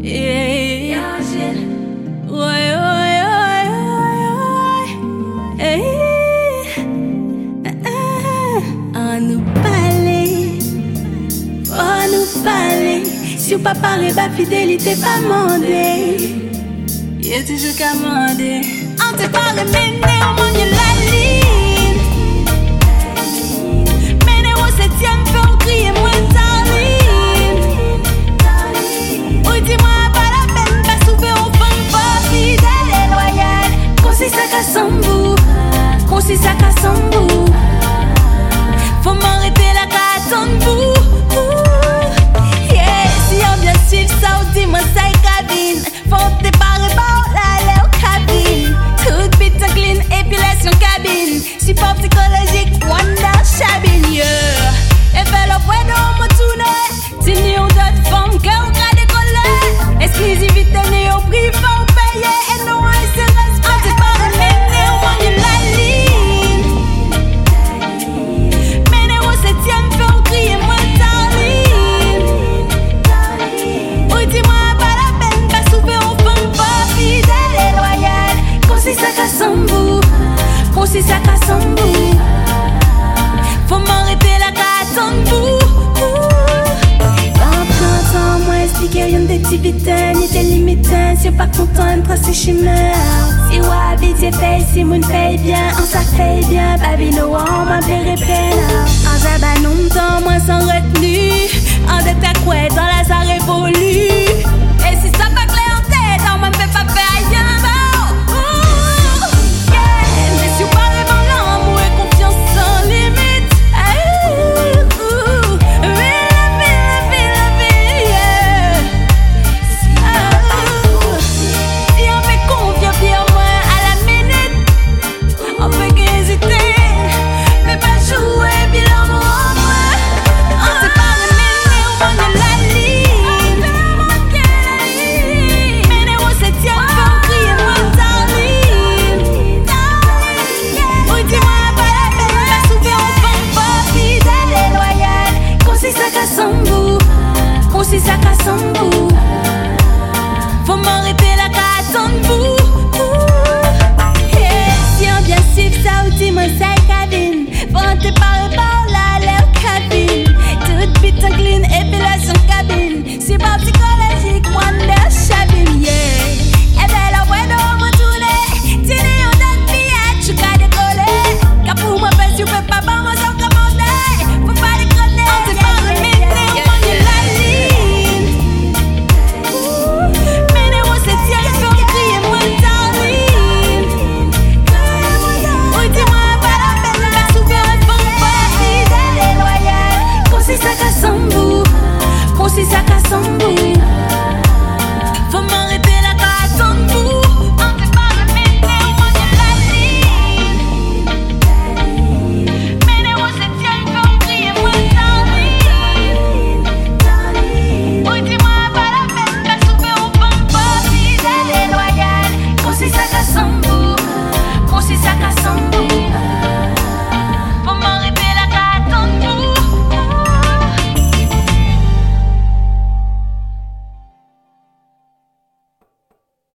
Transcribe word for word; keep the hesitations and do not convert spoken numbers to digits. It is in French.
Yeah, ouais, ouais, ouais, ouais, hey. On nous parler, on nous parler. Si ou pas parler, bah fidélité pas mandé. Y'a toujours qu'à demander. On te parle, mais néanmoins y'a la ligne. Mais néanmoins septième fait on crie moi darling. Oui dis-moi pas la peine, pas souper au fond, pas fidèle et loyal. Concis ça casse en bout, concis ça casse en bout. Faut m'arrêter la carte en bout. Yeah, si on bien suivre ça ou dis-moi ça est cabine. Faut te barrer par la l'air cabine. Toute bite clean, épilation cabine. Support psychologique, wonder shabin, yeah. Et fait le point de mon tourner. Si ni ou d'autres femmes, girl, gras décollé. Exclusivité, ni au prix, faut payer. Et non, c'est respect. On te parle, mais néanmoins, y'a la ligne. Mais néanmoins, septième fait on crie, moi, darling. Oui, dis-moi pas la peine, pas souper au fond, pas fidèle et loyal. Concis ça casse en bout, concis ça casse en bout. Faut m'arrêter la carte en bout. En printemps, moi expliquer rien d'activité, ni des limites. Si pas content, entre ces chimères. Si ou habité paye, si moun paye bien, on ça fait bien. Babino, on m'a verré peine. En jaba non temps, moi sans retenue. En dette à quoi, dans la ça révolue. Et si ça pas clair en tête, on m'en fait pas faire rien. Concis ça casse en bout, concis ça casse en bout.